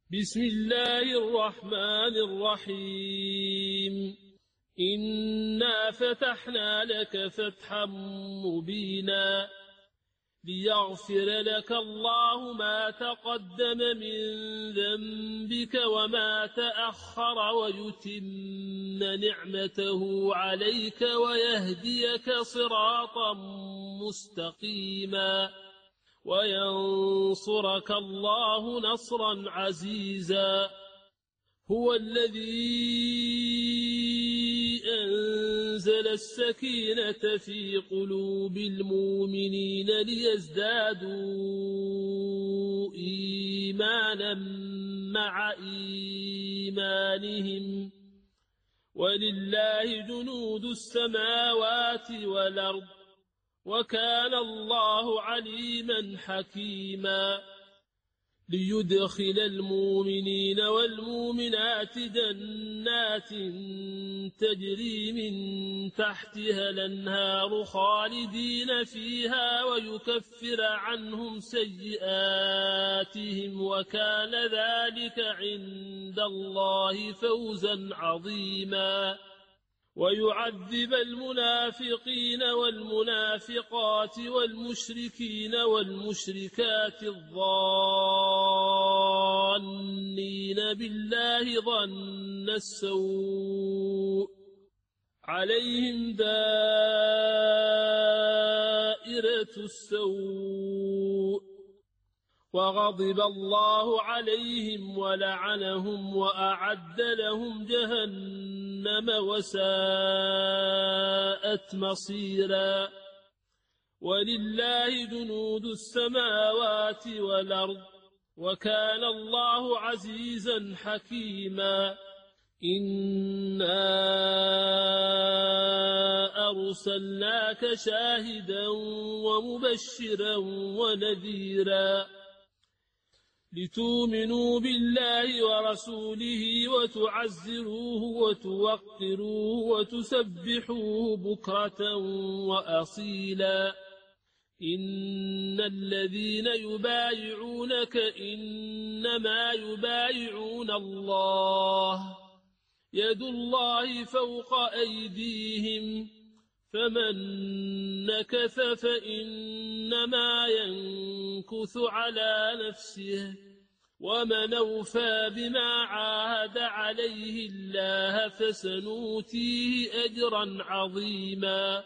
بسم الله الرحمن الرحيم. إنا فتحنا لك فتحا مبينا ليغفر لك الله ما تقدم من ذنبك وما تأخر ويتم نعمته عليك ويهديك صراطا مستقيما وينصرك الله نصرا عزيزا. هو الذي أنزل السكينة في قلوب المؤمنين ليزدادوا إيمانا مع إيمانهم ولله جنود السماوات والأرض وكان الله عليما حكيما. ليدخل المؤمنين والمؤمنات جنات تجري من تحتها الأنهار خالدين فيها ويكفر عنهم سيئاتهم وكان ذلك عند الله فوزا عظيما. ويعذب المنافقين والمنافقات والمشركين والمشركات الظانين بالله ظن السوء عليهم دائرة السوء وغضب الله عليهم ولعنهم وأعد لهم جهنم وساءت مصيرا. ولله جنود السماوات والأرض وكان الله عزيزا حكيما. إنا أرسلناك شاهدا ومبشرا ونذيرا لتؤمنوا بالله ورسوله وتعزروه وتوقروه وتسبحوه بكرة وأصيلا. إن الذين يبايعونك إنما يبايعون الله يد الله فوق أيديهم فمن نكث فإنما ينكث على نفسه ومن أوفى بما عاهد عليه الله فسنؤتيه أجرا عظيما.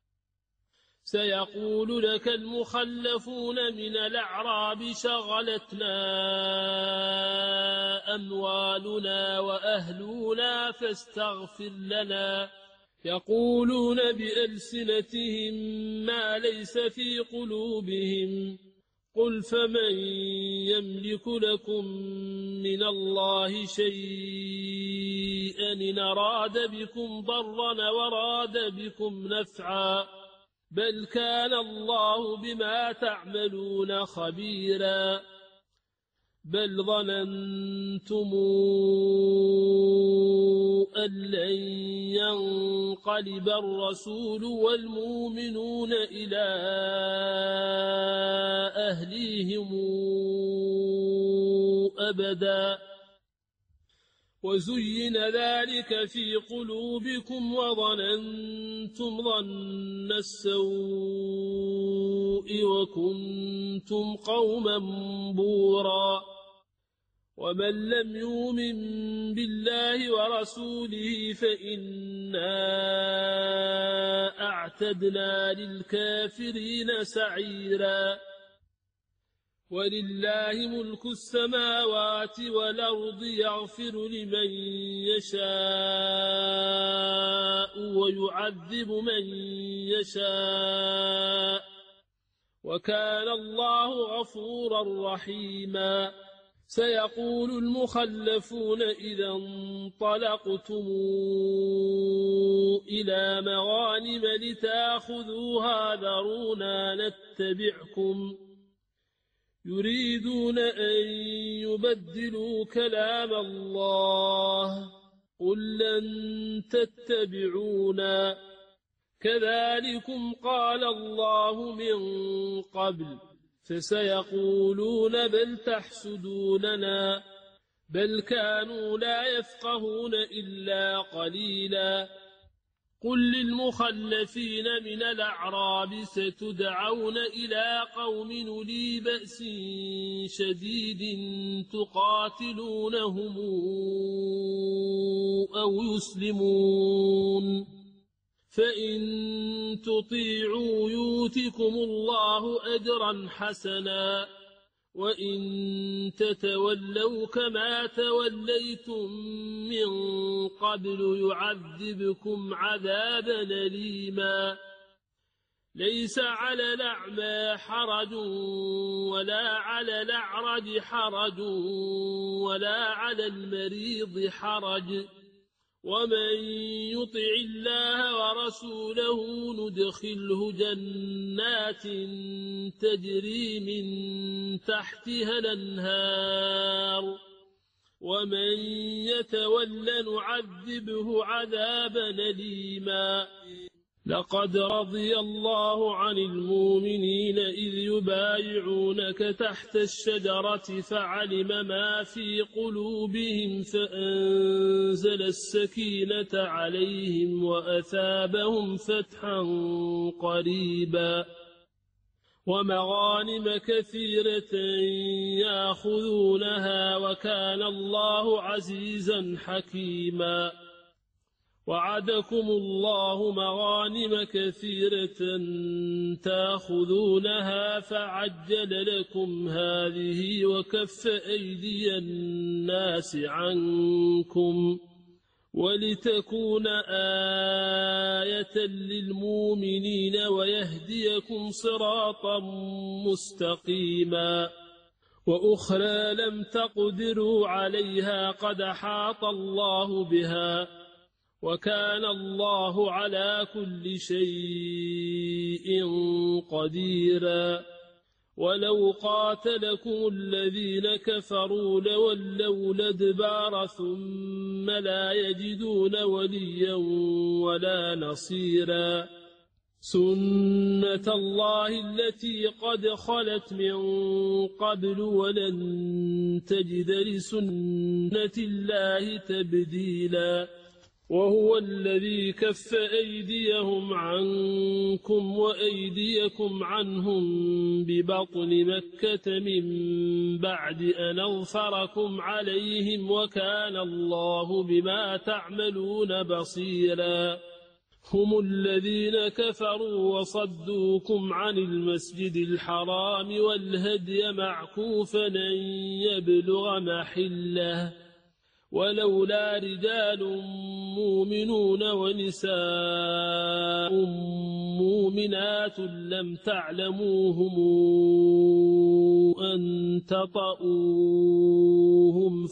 سيقول لك المخلفون من الأعراب شغلتنا أموالنا وأهلنا فاستغفر لنا يقولون بألسنتهم ما ليس في قلوبهم قل فمن يملك لكم من الله شيئا إن أراد بكم ضرا وراد بكم نفعا بل كان الله بما تعملون خبيرا. بل ظننتم أن لن ينقلب الرسول والمؤمنون إلى أهليهم أبدا وزين ذلك في قلوبكم وظننتم ظن السوء وكنتم قوما بورا. ومن لم يؤمن بالله ورسوله فإنا أعتدنا للكافرين سعيرا. ولله ملك السماوات والأرض يغفر لمن يشاء ويعذب من يشاء وكان الله غفورا رحيما. سيقول المخلفون إذا انطلقتم إلى مغانم لتأخذوها ذرونا نتبعكم يريدون أن يبدلوا كلام الله قل لن تتبعونا كذلكم قال الله من قبل فسيقولون بل تحسدوننا بل كانوا لا يفقهون إلا قليلا قل للمخلفين من الأعراب ستدعون إلى قوم أولي بأس شديد تقاتلونهم أو يسلمون فإن تطيعوا يؤتكم الله أجرا حسنا وإن تتولوا كما توليتم من قبل يعذبكم عذابا أليما ليس على الأعمى حرج ولا على الأعرج حرج ولا على المريض حرج ومن يطع الله ورسوله ندخله جنات تجري من تحتها الأنهار ومن يتول نعذبه عذابا أليما لقد رضي الله عن المؤمنين إذ يبايعونك تحت الشجرة فعلم ما في قلوبهم فأنزل السكينة عليهم وأثابهم فتحا قريبا ومغانم كثيرة يأخذونها وكان الله عزيزا حكيما وعدكم الله مغانم كثيرة تأخذونها فعجل لكم هذه وكف أيدي الناس عنكم ولتكون آية للمؤمنين ويهديكم صراطا مستقيما وأخرى لم تقدروا عليها قد أحاط الله بها وكان الله على كل شيء قديرا ولو قاتلكم الذين كفروا لولوا الأدبار ثم لا يجدون وليا ولا نصيرا سنة الله التي قد خلت من قبل ولن تجد لسنة الله تبديلا وهو الذي كف أيديهم عنكم وأيديكم عنهم ببطن مكة من بعد أن أظفركم عليهم وكان الله بما تعملون بصيرا هم الذين كفروا وصدوكم عن المسجد الحرام والهدي معكوفا أن يبلغ محله ولولا رجال مؤمنون ونساء مؤمنات لم تعلموهم أن تطؤوهم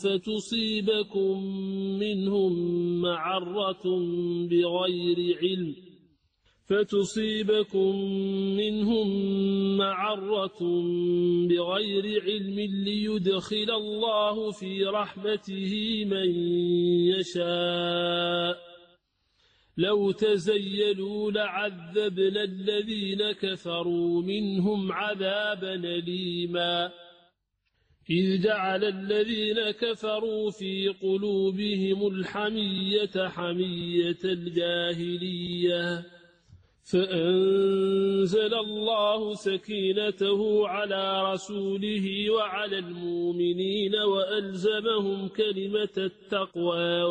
فتصيبكم منهم معرة بغير علم ليدخل الله في رحمته من يشاء لو تزيلوا لعذبنا الذين كفروا منهم عذابا أليما إذ جعل الذين كفروا في قلوبهم الحمية حمية الجاهلية فأنزل الله سكينته على رسوله وعلى المؤمنين وألزمهم كلمة التقوى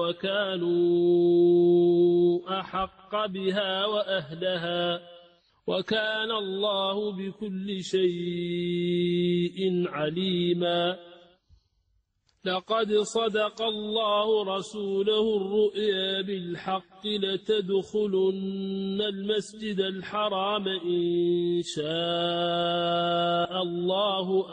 وكانوا أحق بها وأهلها وكان الله بكل شيء عليما لقد صدق الله رسوله الرؤيا بالحق لتدخلن المسجد الحرام إن شاء الله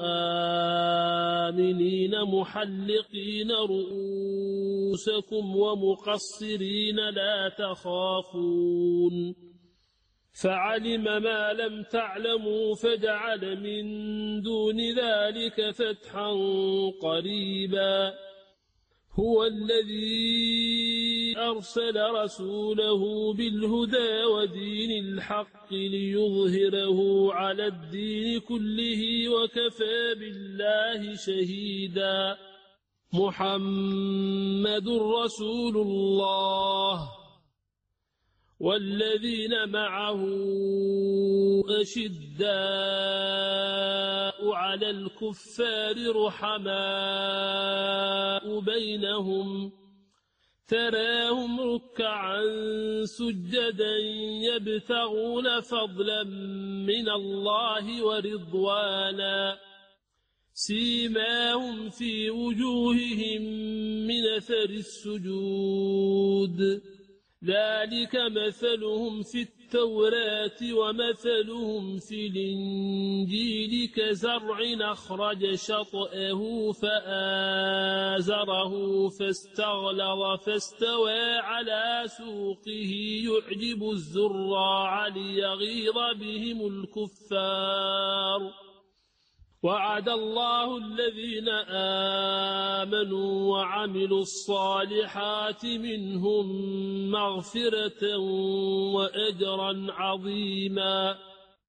آمنين محلقين رؤوسكم ومقصرين لا تخافون فعلم ما لم تعلموا فجعل من دون ذلك فتحا قريبا هو الذي أرسل رسوله بالهدى ودين الحق ليظهره على الدين كله وكفى بالله شهيدا محمد رسول الله والذين معه أشداء على الكفار رحماء بينهم تراهم ركعا سجدا يبتغون فضلا من الله ورضوانا سيماهم في وجوههم من أثر السجود ذلك مثلهم في التوراة ومثلهم في الإنجيل كزرع أخرج شطأه فآزره فاستغلظ فاستوى على سوقه يعجب الزراع ليغيظ بهم الكفار وعد الله الذين آمنوا وعملوا الصالحات منهم مغفرة وأجرا عظيما